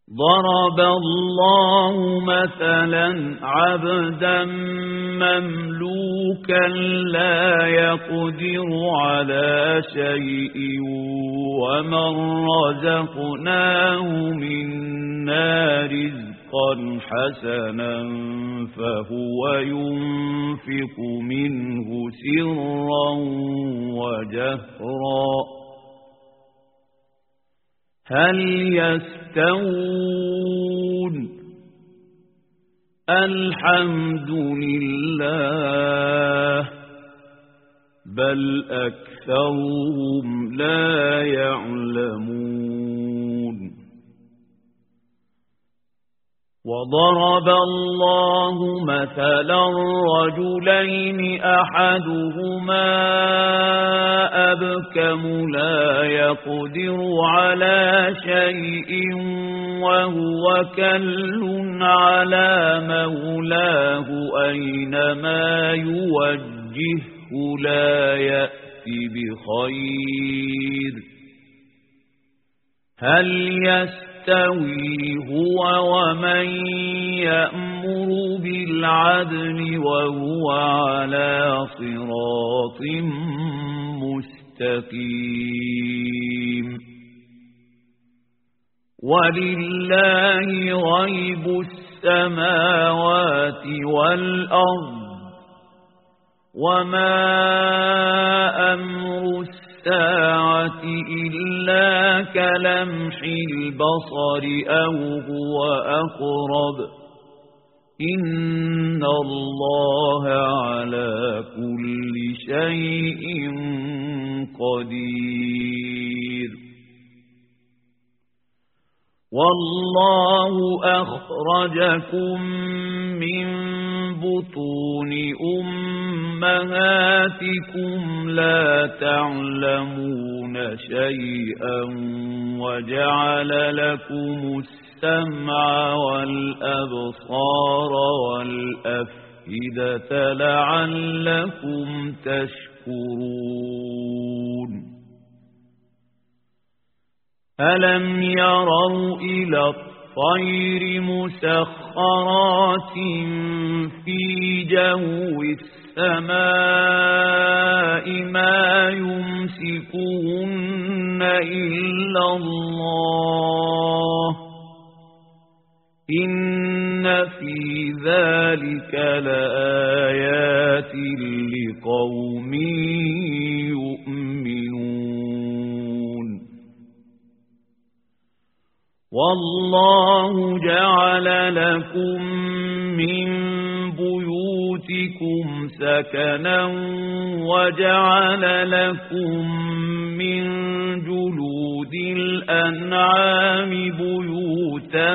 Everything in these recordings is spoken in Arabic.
ضرب الله مثلا عبدا مملوكا لا يقدر على شيء ومن رزقناه منا رزقا حسنا فهو ينفق منه سرا وجهرا هل يستوون الحمد لله بل أكثرهم لا يعلمون وضرب الله مثلا رجلين أحدهما أبكم لا يقدر على شيء وهو كل على مولاه أينما يوجهه لا يأتي بخير هل يستوي هو ومن يأمر بالعدل وهو على صراط مستقيم ولله غيب السماوات والأرض وما أمر الساعة إلا كلمح البصر أو هو أقرب إن الله على كل شيء قدير والله أخرجكم من بطون أمهاتكم لا تعلمون شيئا وجعل لكم السمع والأبصار والأفئدة لعلكم تشكرون ألم يروا إلى الطير مسخرات في جو السماء ما يمسكهن إلا الله إن في ذلك لآيات لقوم يؤمنون والله جعل لكم من بيوتكم سكنا وجعل لكم من جلود الأنعام بيوتا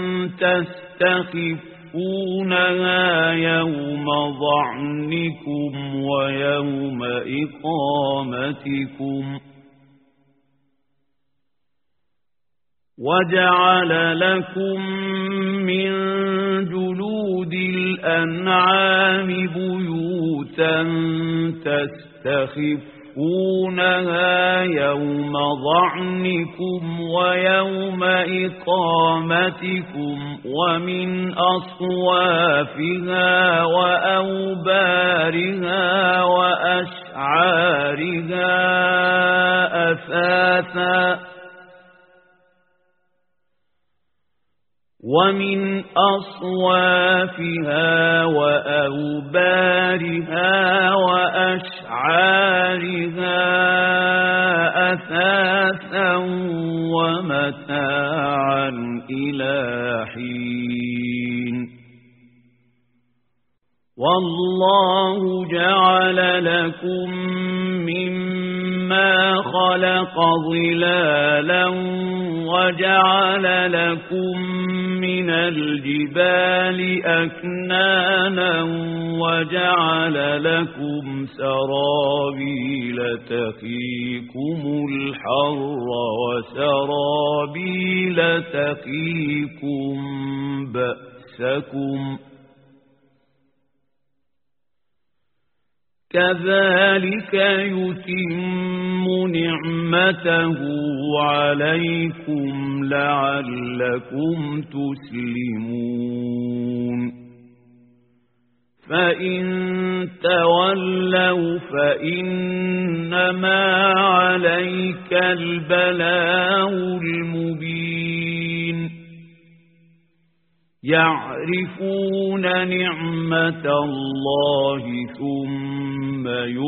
تستخفونها يوم ظعنكم ويوم إقامتكم وجعل لكم من جلود الأنعام بيوتا تستخفونها يوم ظعنكم ويوم إقامتكم ومن أصوافها وأوبارها وأشعارها أثاثا ومن أصوافها وأوبارها وأشعارها أثاثا ومتاعا إلى حين والله جعل لكم مما خلق ظلالا وجعل لكم من الجبال أكنانا وجعل لكم سرابيل تقيكم الحر وسرابيل تقيكم بأسكم كذلك يتم نعمته عليكم لعلكم تسلمون فإن تولوا فإنما عليك البلاغ المبين يعرفون نعمة الله ثم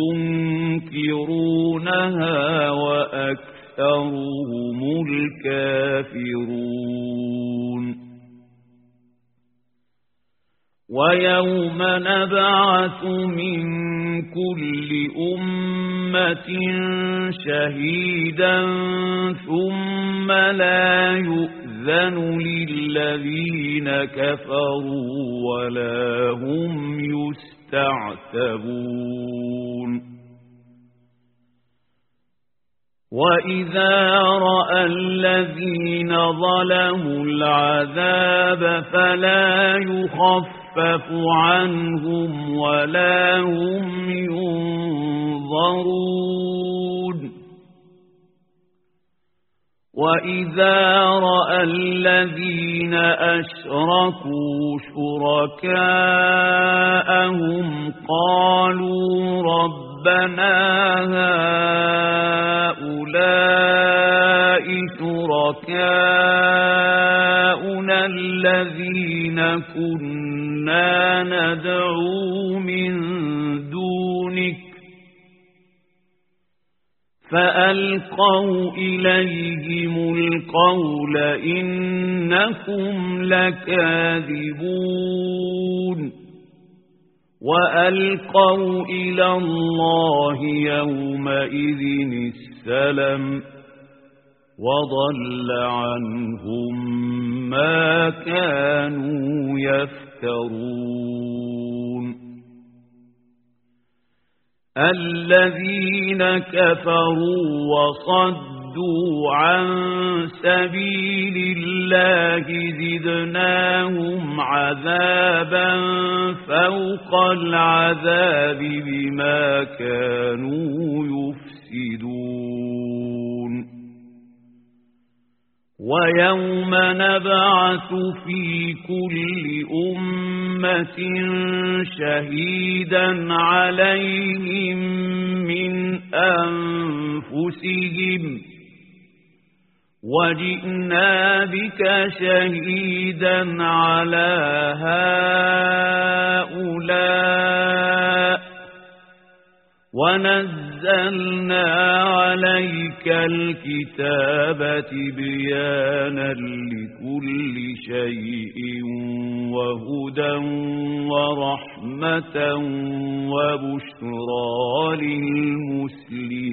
ينكرونها وأكثرهم الكافرون ويوم نبعث من كل أمة شهيدا ثم لا يؤذن للذين كفروا ولا هم يستعتبون وإذا رأى الذين ظلموا العذاب فلا يخفف عنهم ولا هم ينظرون وإذا رأى الذين أشركوا شركاءهم قالوا ربنا هؤلاء شركاؤنا الذين كنا ندعو من دونك فألقوا إليهم القول إنكم لكاذبون وألقوا إلى الله يومئذ السلم وضل عنهم ما كانوا يفترون الذين كفروا وصدوا عن سبيل الله زدناهم عذابا فوق العذاب بما كانوا يفسدون ويوم نبعث في كل أمة شهيدا عليهم من أنفسهم وجئنا بك شهيدا على هؤلاء ونزلنا عليك الكتاب تبيانا لكل شيء وهدى ورحمة وبشرى للمسلمين